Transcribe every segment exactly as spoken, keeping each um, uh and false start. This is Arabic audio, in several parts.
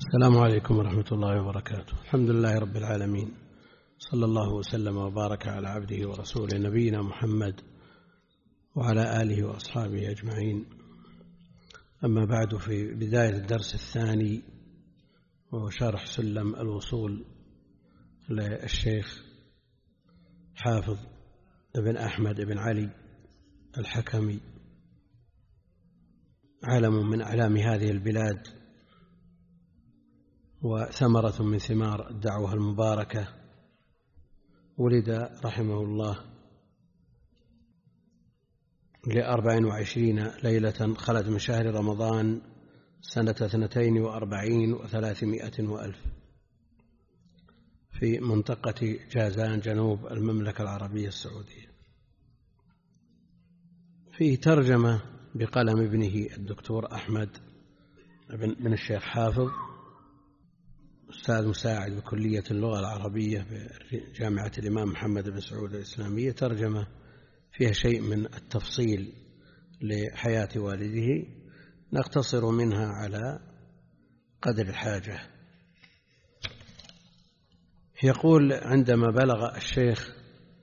السلام عليكم ورحمة الله وبركاته. الحمد لله رب العالمين، صلى الله وسلم وبارك على عبده ورسوله نبينا محمد وعلى آله وأصحابه أجمعين. أما بعد، في بداية الدرس الثاني وهو شرح سلم الوصول للشيخ حافظ ابن أحمد بن علي الحكمي، علم من أعلام هذه البلاد وثمرة من ثمار الدعوة المباركة. ولد رحمه الله لأربع وعشرين ليلة خلت من شهر رمضان سنة اثنتين وأربعين وثلاثمائة وألف في منطقة جازان جنوب المملكة العربية السعودية. فيه ترجمة بقلم ابنه الدكتور أحمد بن الشيخ حافظ، أستاذ مساعد بكلية اللغة العربية بجامعة الإمام محمد بن سعود الإسلامية، ترجمة فيها شيء من التفصيل لحياة والده، نقتصر منها على قدر الحاجة. يقول: عندما بلغ الشيخ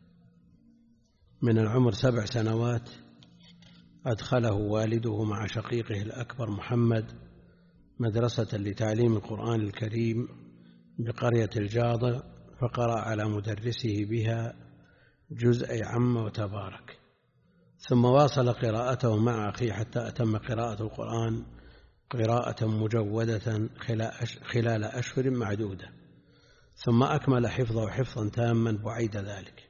من العمر سبع سنوات أدخله والده مع شقيقه الأكبر محمد مدرسة لتعليم القرآن الكريم بقرية الجاضة، فقرأ على مدرسه بها جزء عم وتبارك، ثم واصل قراءته مع أخيه حتى أتم قراءة القرآن قراءة مجودة خلال أشهر معدودة، ثم أكمل حفظه حفظا تاما بعيد ذلك،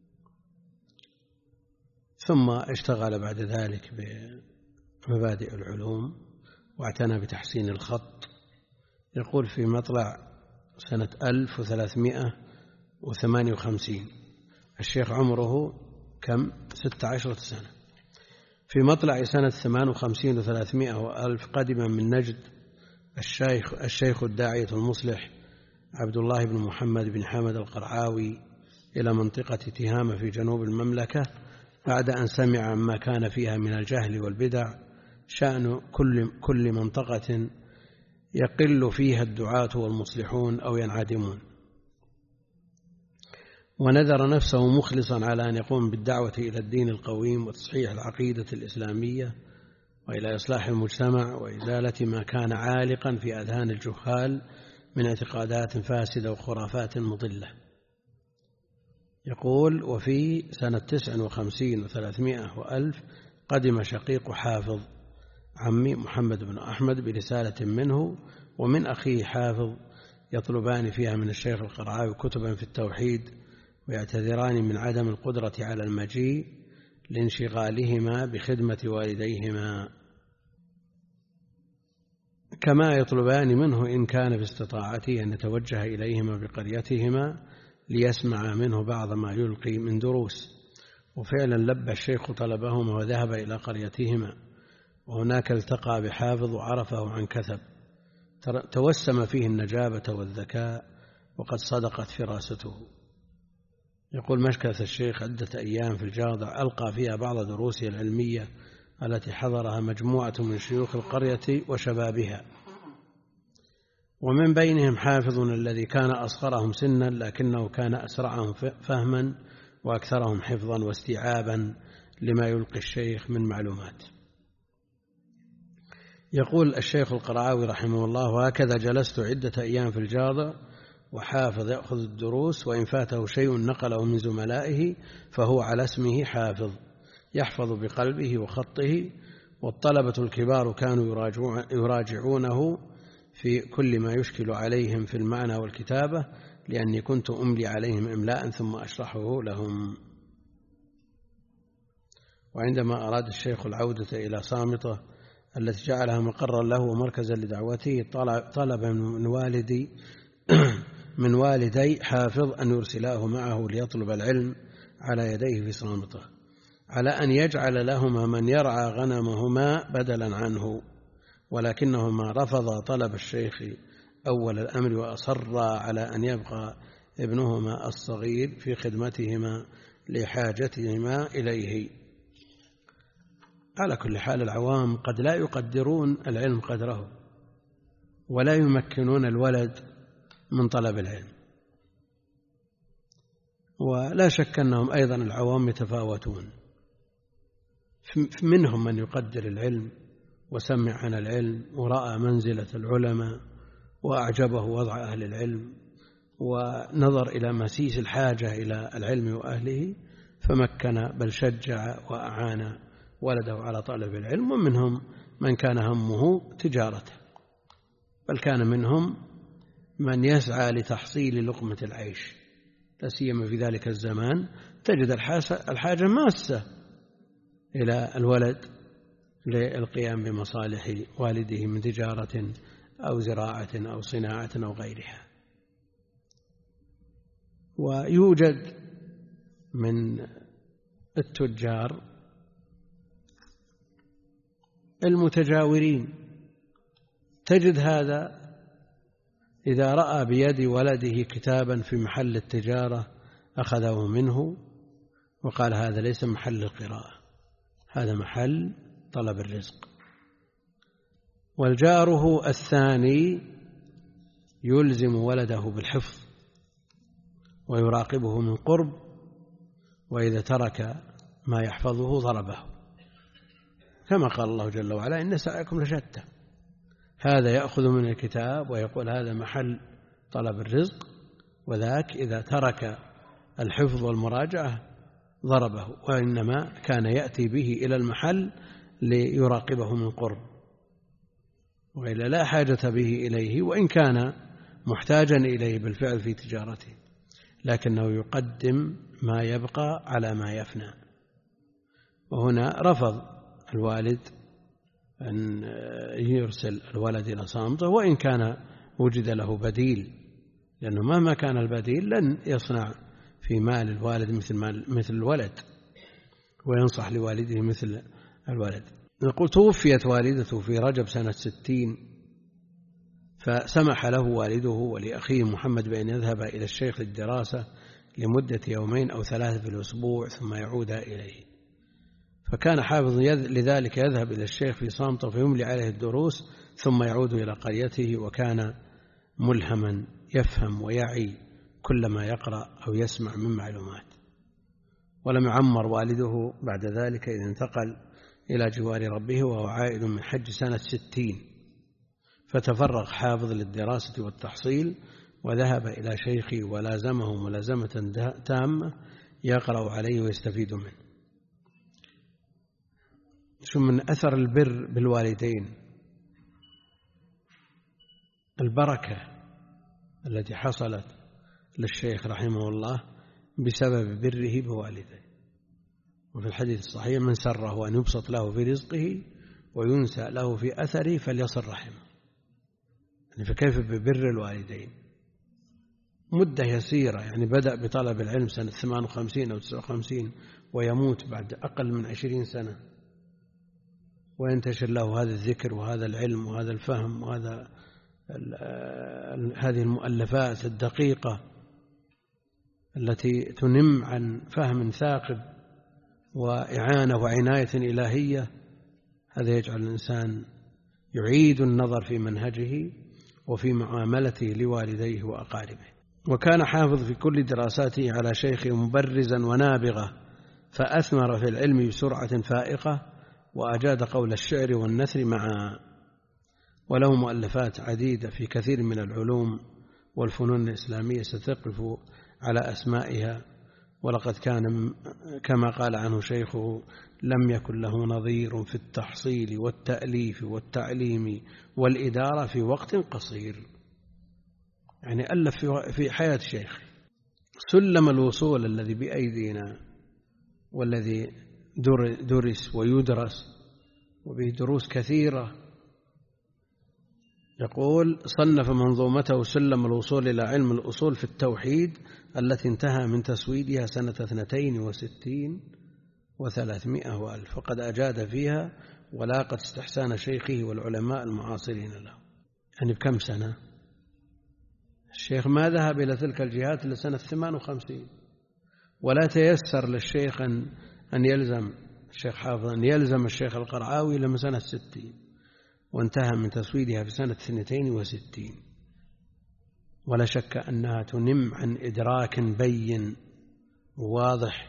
ثم اشتغل بعد ذلك بمبادئ العلوم واعتنى بتحسين الخط. يقول: في مطلع سنة ألف وثلاثمائة وثمانية وخمسين، الشيخ عمره كم؟ ستة عشر سنة. في مطلع سنة ثمان وخمسين وثلاثمائة وألف قدم من نجد الشيخ, الشيخ الداعية المصلح عبد الله بن محمد بن حمد القرعاوي إلى منطقة تهامة في جنوب المملكة، بعد أن سمع عما كان فيها من الجهل والبدع، شأن كل, كل منطقة يقل فيها الدعاة والمصلحون أو ينعدمون، ونذر نفسه مخلصا على أن يقوم بالدعوة إلى الدين القويم وتصحيح العقيدة الإسلامية وإلى إصلاح المجتمع وإزالة ما كان عالقا في أذهان الجهال من اعتقادات فاسدة وخرافات مضلة. يقول: وفي سنة تسع وخمسين وثلاثمائة وألف قدم شقيق حافظ عمي محمد بن أحمد برسالة منه ومن أخيه حافظ يطلبان فيها من الشيخ القرعاوي كتبا في التوحيد، ويعتذران من عدم القدرة على المجيء لانشغالهما بخدمة والديهما، كما يطلبان منه إن كان في استطاعته أن يتوجه إليهما بقريتهما ليسمع منه بعض ما يلقي من دروس. وفعلا لبى الشيخ طلبهما وذهب إلى قريتهما، وهناك التقى بحافظ وعرفه عن كثب، توسم فيه النجابة والذكاء وقد صدقت فراسته. يقول: مكث الشيخ عدة أيام في الجاضع ألقى فيها بعض دروسه العلمية التي حضرها مجموعة من شيوخ القرية وشبابها، ومن بينهم حافظ الذي كان أصغرهم سنا لكنه كان أسرعهم فهما وأكثرهم حفظا واستيعابا لما يلقي الشيخ من معلومات. يقول الشيخ القرعاوي رحمه الله: وهكذا جلست عدة أيام في الجاضع وحافظ يأخذ الدروس، وإن فاته شيء نقله من زملائه فهو على اسمه حافظ يحفظ بقلبه وخطه، والطلبة الكبار كانوا يراجعونه في كل ما يشكل عليهم في المعنى والكتابة، لأني كنت أملي عليهم إملاء ثم أشرحه لهم. وعندما أراد الشيخ العودة إلى صامتة التي جعلها مقرا له ومركزا لدعوته، طلب من والدي من والدي حافظ أن يرسلاه معه ليطلب العلم على يديه في صامتة، على أن يجعل لهما من يرعى غنمهما بدلا عنه، ولكنهما رفضا طلب الشيخ أول الأمر وأصر على أن يبقى ابنهما الصغير في خدمتهما لحاجتهما إليه. على كل حال العوام قد لا يقدرون العلم قدره، ولا يمكنون الولد من طلب العلم. ولا شك أنهم أيضا العوام يتفاوتون، منهم من يقدر العلم وسمع عن العلم ورأى منزلة العلماء وأعجبه وضع أهل العلم ونظر إلى مسيس الحاجة إلى العلم وأهله فمكن بل شجع وأعان ولده على طلب العلم. ومنهم من كان همه تجارته، بل كان منهم من يسعى لتحصيل لقمة العيش، لا سيما في ذلك الزمان تجد الحاجة ماسة إلى الولد للقيام بمصالح والده من تجارة أو زراعة أو صناعة أو غيرها. ويوجد من التجار المتجاورين، تجد هذا إذا رأى بيد ولده كتابا في محل التجارة أخذه منه وقال هذا ليس محل القراءة، هذا محل طلب الرزق. والجاره الثاني يلزم ولده بالحفظ ويراقبه من قرب، وإذا ترك ما يحفظه ضربه، كما قال الله جل وعلا إن سعيكم لشتى. هذا يأخذ من الكتاب ويقول هذا محل طلب الرزق، وذاك إذا ترك الحفظ والمراجعة ضربه، وإنما كان يأتي به إلى المحل ليراقبه من قرب، وإلا لا حاجة به إليه، وإن كان محتاجا إليه بالفعل في تجارته، لكنه يقدم ما يبقى على ما يفنى. وهنا رفض الوالد أن يرسل الولد إلى صامته وإن كان وجد له بديل، لأنه مهما كان البديل لن يصنع في مال الوالد مثل مال مثل الولد، وينصح لوالده مثل الولد. نقول توفيت والدته في رجب سنة ستين، فسمح له والده ولأخيه محمد بأن يذهب إلى الشيخ للدراسة لمدة يومين أو ثلاثة في الأسبوع ثم يعود إليه. فكان حافظ لذلك يذهب إلى الشيخ في صامته فيملي عليه الدروس ثم يعود إلى قريته، وكان ملهما يفهم ويعي كل ما يقرأ أو يسمع من معلومات. ولم يعمر والده بعد ذلك إذ انتقل إلى جوار ربه وهو عائد من حج سنة ستين، فتفرغ حافظ للدراسة والتحصيل وذهب إلى شيخه ولازمه ملازمة تامة يقرأ عليه ويستفيد منه. شو من أثر البر بالوالدين البركة التي حصلت للشيخ رحمه الله بسبب بره بوالديه. وفي الحديث الصحيح من سره أن يبسط له في رزقه وينسى له في أثره فليصل رحمه. يعني فكيف ببر الوالدين؟ مدة يسيرة، يعني بدأ بطلب العلم سنة ثمان وخمسين أو تسعة وخمسين ويموت بعد أقل من عشرين سنة، وينتشر له هذا الذكر وهذا العلم وهذا الفهم وهذا هذه المؤلفات الدقيقة التي تنم عن فهم ثاقب وإعانة وعناية إلهية. هذا يجعل الإنسان يعيد النظر في منهجه وفي معاملته لوالديه وأقاربه. وكان حافظ في كل دراساته على شيخه مبرزا ونابغة، فأثمر في العلم بسرعة فائقة وأجاد قول الشعر والنثر معا. وله مؤلفات عديدة في كثير من العلوم والفنون الإسلامية ستقف على أسمائها. ولقد كان كما قال عنه شيخه لم يكن له نظير في التحصيل والتأليف والتعليم والإدارة في وقت قصير. يعني ألف في حياة شيخ. سلم الوصول الذي بأيدينا والذي درس ويدرس وبه دروس كثيرة، يقول صنف منظومته سلم الوصول إلى علم الأصول في التوحيد التي انتهى من تسويدها سنة اثنتين وستين وثلاثمائة وألف، وقد أجاد فيها ولاقت استحسان شيخه والعلماء المعاصرين له. يعني بكم سنة الشيخ ما ذهب إلى تلك الجهات إلا سنة ثمان وخمسين، ولا تيسر للشيخ أن يلزم الشيخ حافظ أن يلزم الشيخ القرعاوي لما سنة ستين، وانتهى من تسويدها في سنة اثنتين وستين، ولا شك أنها تنم عن إدراك بين وواضح،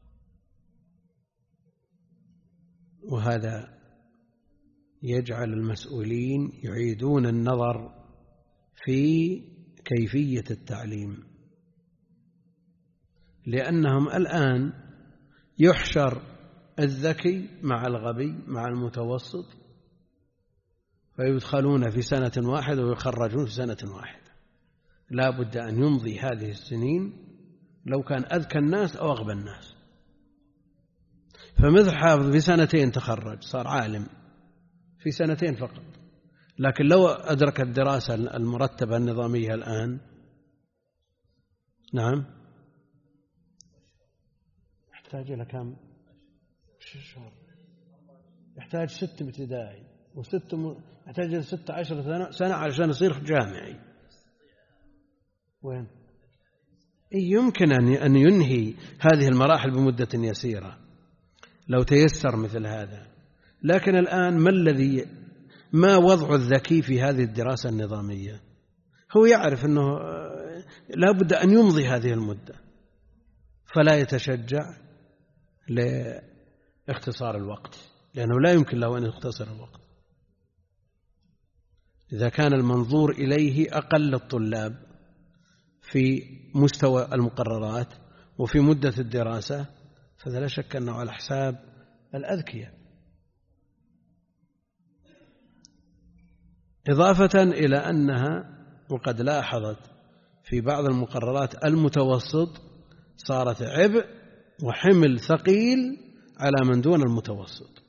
وهذا يجعل المسؤولين يعيدون النظر في كيفية التعليم، لأنهم الآن يحشر الذكي مع الغبي مع المتوسط فيدخلون في سنة واحدة ويخرجون في سنة واحدة. لا بد أن يمضي هذه السنين لو كان أذكى الناس أو أغبى الناس. فمثل حافظ في سنتين تخرج صار عالم في سنتين فقط، لكن لو أدرك الدراسة المرتبة النظامية الآن نعم يحتاج إلى كم شهر، يحتاج ست ابتدائي وست م... يحتاج إلى ست عشر سنة, سنة علشان يصير جامعي. وين يمكن أن ينهي هذه المراحل بمدة يسيرة لو تيسر مثل هذا، لكن الآن ما الذي ما وضع الذكي في هذه الدراسة النظامية؟ هو يعرف أنه لا بد أن يمضي هذه المدة، فلا يتشجع لاختصار الوقت، لأنه لا يمكن له أن يختصر الوقت. إذا كان المنظور إليه أقل الطلاب في مستوى المقررات وفي مدة الدراسة، فلا شك أنه على حساب الأذكياء. إضافة إلى أنها وقد لاحظت في بعض المقررات المتوسط صارت عبء وحمل ثقيل على من دون المتوسط،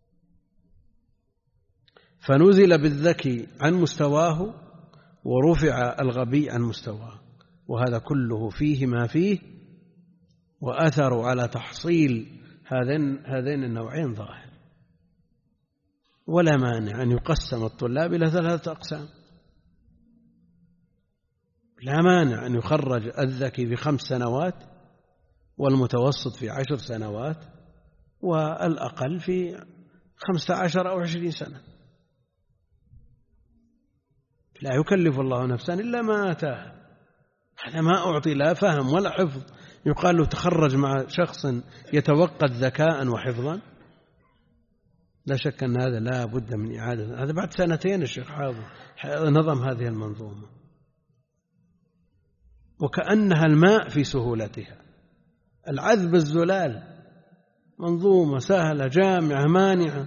فنزل بالذكي عن مستواه ورفع الغبي عن مستواه، وهذا كله فيه ما فيه، وأثر على تحصيل هذين هذين النوعين ظاهر. ولا مانع أن يقسم الطلاب إلى ثلاثة أقسام، لا مانع أن يخرج الذكي في خمس سنوات والمتوسط في عشر سنوات والأقل في خمسة عشر أو عشرين سنة. لا يكلف الله نفسا إلا ما آتاها. هذا ما أعطي لا فهم ولا حفظ يقال له تخرج مع شخص يتوقد ذكاء وحفظا. لا شك أن هذا لا بد من إعادة. هذا بعد سنتين الشيخ حافظ نظم هذه المنظومة، وكأنها الماء في سهولتها، العذب الزلال، منظومة سهلة جامعة مانعة،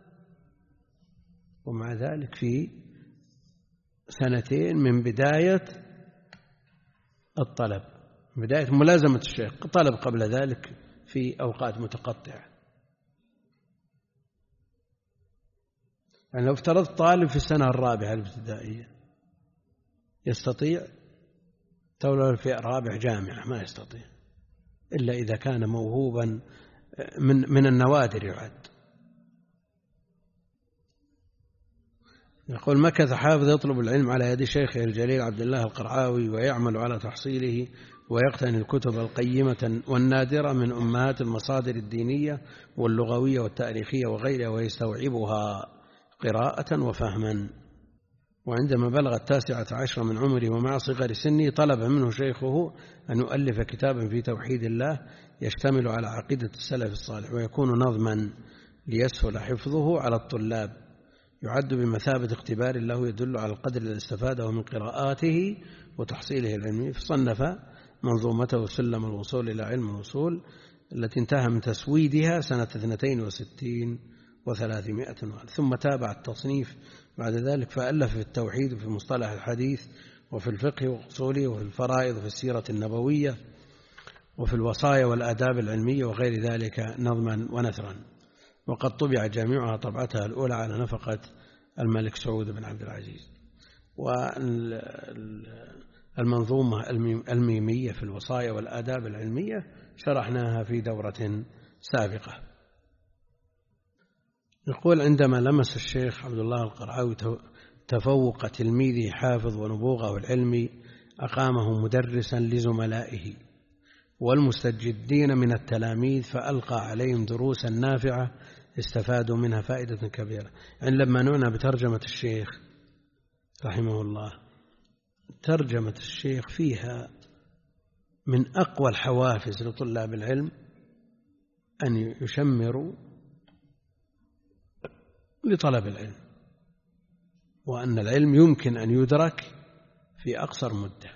ومع ذلك في سنتين من بداية الطلب، بداية ملازمة الشيخ، طلب قبل ذلك في أوقات متقطعة. يعني لو افترضت طالب في السنة الرابعة الابتدائية يستطيع، تولى في رابع جامعة ما يستطيع إلا إذا كان موهوبا من من النوادر يعد. يقول مكث حافظ يطلب العلم على يد شيخه الجليل عبد الله القرعاوي، ويعمل على تحصيله ويقتني الكتب القيمة والنادرة من أمهات المصادر الدينية واللغوية والتاريخية وغيرها، ويستوعبها قراءة وفهما. وعندما بلغ التاسعة عشر من عمره ومع صغر سنه طلب منه شيخه أن يؤلف كتابا في توحيد الله يشتمل على عقيدة السلف الصالح ويكون نظما ليسهل حفظه على الطلاب، يعد بمثابة اختبار له يدل على القدر الذي استفاده من قراءاته وتحصيله العلمي. فصنف منظومته سلم الوصول إلى علم الوصول التي انتهى من تسويدها سنة اثنتين وستين وثلاثمائة وألف، ثم تابع التصنيف بعد ذلك فألف في التوحيد وفي مصطلح الحديث وفي الفقه وأصوله وفي الفرائض وفي السيرة النبوية وفي الوصايا والآداب العلمية وغير ذلك نظما ونثرا. وقد طبع جامعها طبعتها الأولى على نفقة الملك سعود بن عبد العزيز. والمنظومة الميمية في الوصايا والآداب العلمية شرحناها في دورة سابقة. يقول عندما لمس الشيخ عبد الله القرعاوي تفوق تلميذه حافظ ونبوغه العلمي أقامه مدرسا لزملائه والمستجدين من التلاميذ، فألقى عليهم دروسا نافعة استفادوا منها فائدة كبيرة. يعني لما نعنى بترجمة الشيخ رحمه الله، ترجمة الشيخ فيها من أقوى الحوافز لطلاب العلم أن يشمروا لطلب العلم، وأن العلم يمكن أن يدرك في أقصر مدة،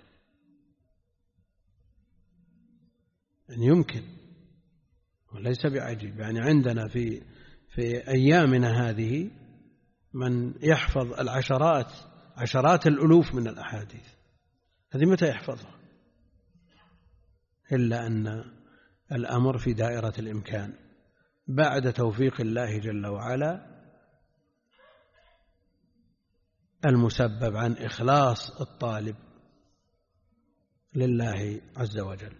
يعني يمكن وليس بعجيب. يعني عندنا في في أيامنا هذه من يحفظ العشرات عشرات الألوف من الأحاديث، هذه متى يحفظها؟ إلا أن الأمر في دائرة الإمكان بعد توفيق الله جل وعلا المسبب عن إخلاص الطالب لله عز وجل.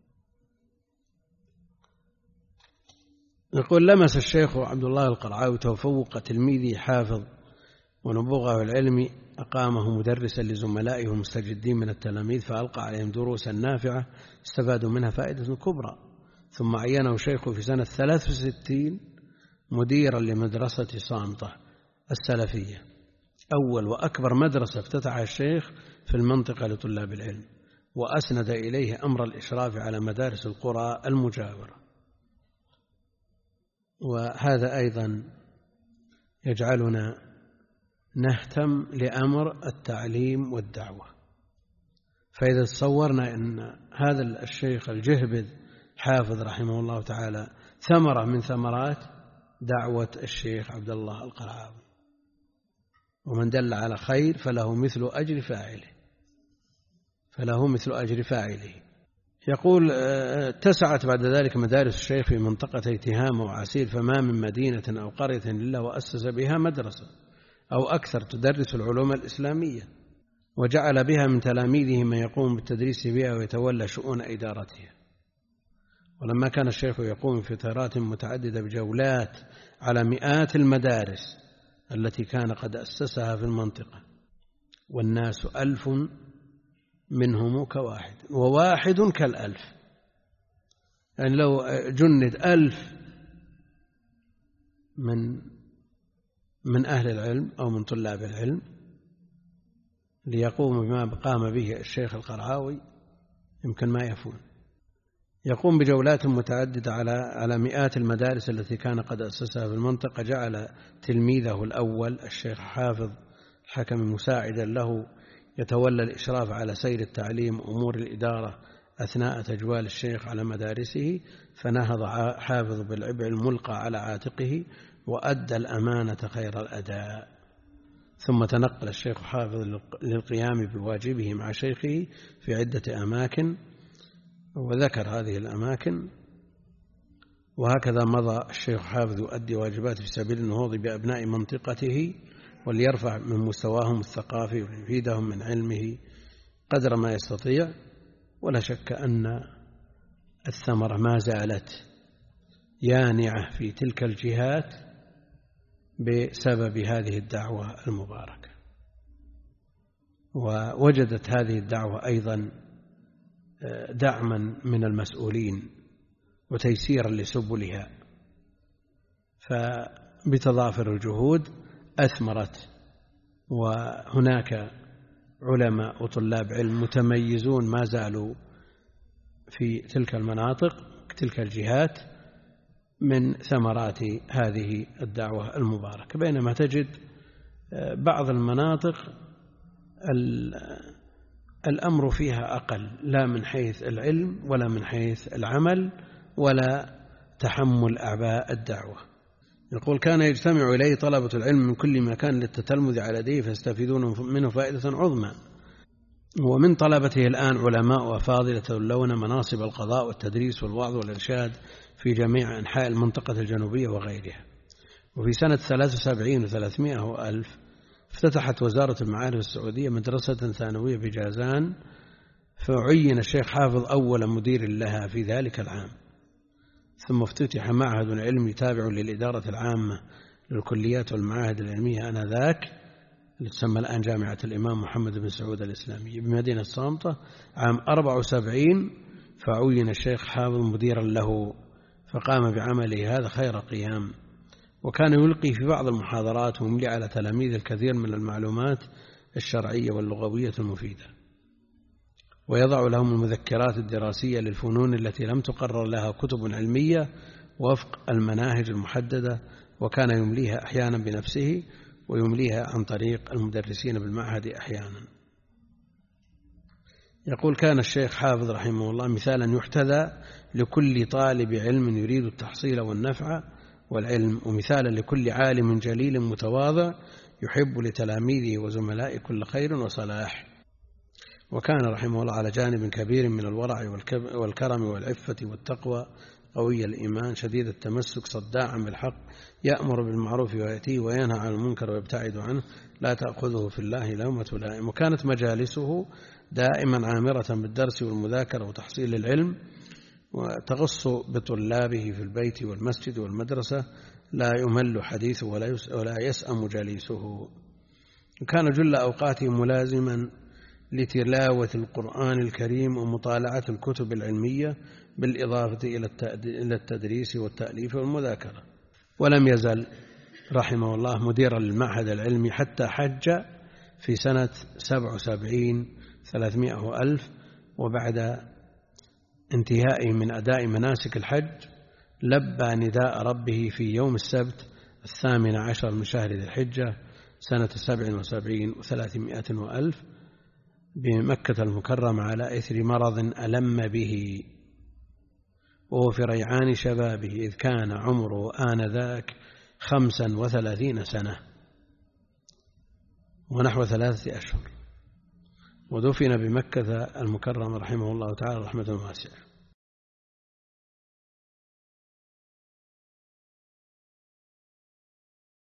يقول: لمس الشيخ عبد الله القرعاوي تفوق تلميذه حافظ ونبوغه العلمي، أقامه مدرسا لزملائه المستجدين من التلاميذ، فألقى عليهم دروسا نافعة استفادوا منها فائدة كبرى. ثم عينه شيخه في سنة ثلاث وستين مديرا لمدرسة صامتة السلفية، أول وأكبر مدرسة افتتحها الشيخ في المنطقة لطلاب العلم، وأسند إليه أمر الإشراف على مدارس القرى المجاورة. وهذا أيضا يجعلنا نهتم لأمر التعليم والدعوة. فإذا تصورنا أن هذا الشيخ الجهبذ حافظ رحمه الله تعالى ثمرة من ثمرات دعوة الشيخ عبد الله القرعاوي، ومن دل على خير فله مثل أجر فاعله فله مثل أجر فاعله. يقول: اتسعت بعد ذلك مدارس الشيخ في منطقة تهامة وعسير، فما من مدينة أو قرية إلا وأسس بها مدرسة أو أكثر تدرس العلوم الإسلامية، وجعل بها من تلاميذه من يقوم بالتدريس بها ويتولى شؤون إدارتها. ولما كان الشيخ يقوم في فترات متعددة بجولات على مئات المدارس التي كان قد أسسها في المنطقة، والناس ألف منهم كواحد وواحد كالألف، يعني لو جند ألف من من أهل العلم أو من طلاب العلم ليقوم بما قام به الشيخ القرعاوي يمكن ما يفون. يقوم بجولات متعددة على على مئات المدارس التي كان قد أسسها في المنطقة، جعل تلميذه الأول الشيخ حافظ الحكم مساعدا له يتولى الإشراف على سير التعليم وأمور الإدارة أثناء تجوال الشيخ على مدارسه، فنهض حافظ بالعبء الملقى على عاتقه وأدى الأمانة خير الأداء. ثم تنقل الشيخ حافظ للقيام بواجبه مع شيخه في عدة أماكن، وذكر هذه الأماكن. وهكذا مضى الشيخ حافظ يؤدي واجباته في سبيل النهوض بأبناء منطقته وليرفع من مستواهم الثقافي ويفيدهم من علمه قدر ما يستطيع. ولا شك أن الثمرة ما زالت يانعة في تلك الجهات بسبب هذه الدعوة المباركة. ووجدت هذه الدعوة أيضا دعما من المسؤولين وتيسيرا لسبلها، فبتضافر الجهود أثمرت، وهناك علماء وطلاب علم متميزون ما زالوا في تلك المناطق تلك الجهات من ثمرات هذه الدعوة المباركة. بينما تجد بعض المناطق الأمر فيها أقل، لا من حيث العلم ولا من حيث العمل ولا تحمل أعباء الدعوة. يقول: كان يجتمع إليه طلبة العلم من كل مكان للتتلمذ على يديه فيستفيدون منه فائدة عظمى. ومن طلبته الآن علماء وأفاضل يتولون مناصب القضاء والتدريس والوعظ والإرشاد في جميع أنحاء المنطقة الجنوبية وغيرها. وفي سنة ثلاث وسبعين وثلاثمائة وألف افتتحت وزارة المعارف السعودية مدرسة ثانوية بجازان، فعين الشيخ حافظ أول مدير لها في ذلك العام. ثم افتتح معهد علمي تابع للإدارة العامة للكليات والمعاهد العلمية آنذاك، اللي تسمى الآن جامعة الإمام محمد بن سعود الإسلامية بمدينة صامتة عام أربعة وسبعين، فعين الشيخ حافظ مديرا له، فقام بعمله هذا خير قيام، وكان يلقي في بعض المحاضرات ويملي على تلاميذ الكثير من المعلومات الشرعية واللغوية المفيدة، ويضع لهم المذكرات الدراسية للفنون التي لم تقرر لها كتب علمية وفق المناهج المحددة، وكان يمليها أحيانا بنفسه ويمليها عن طريق المدرسين بالمعهد أحيانا. يقول: كان الشيخ حافظ رحمه الله مثالا يحتذى لكل طالب علم يريد التحصيل والنفع والعلم، ومثالا لكل عالم جليل متواضع يحب لتلاميذه وزملائه كل خير وصلاح. وكان رحمه الله على جانب كبير من الورع والكرم والعفة والتقوى، قوي الإيمان، شديد التمسك، صداعا بالحق، يأمر بالمعروف ويأتيه وينهى عن المنكر ويبتعد عنه، لا تأخذه في الله لومة لائم. وكانت مجالسه دائما عامرة بالدرس والمذاكرة وتحصيل العلم، وتغص بطلابه في البيت والمسجد والمدرسة، لا يمل حديثه ولا يسأم جليسه. وكان جل أوقاته ملازما لتلاوة القرآن الكريم ومطالعة الكتب العلمية، بالإضافة إلى التدريس والتأليف والمذاكرة. ولم يزل رحمه الله مديرا للمعهد العلمي حتى حج في سنة سبع وسبعين ثلاثمائة وألف، وبعد انتهائه من أداء مناسك الحج لبى نداء ربه في يوم السبت الثامن عشر من شهر ذي الحجة سنة سبع وسبعين وثلاثمائة وألف بمكة المكرمة على إثر مرض ألم به، وهو في ريعان شبابه، إذ كان عمره آنذاك خمسا وثلاثين سنة ونحو ثلاثة أشهر، ودفن بمكة المكرمة رحمه الله تعالى رحمة واسعة.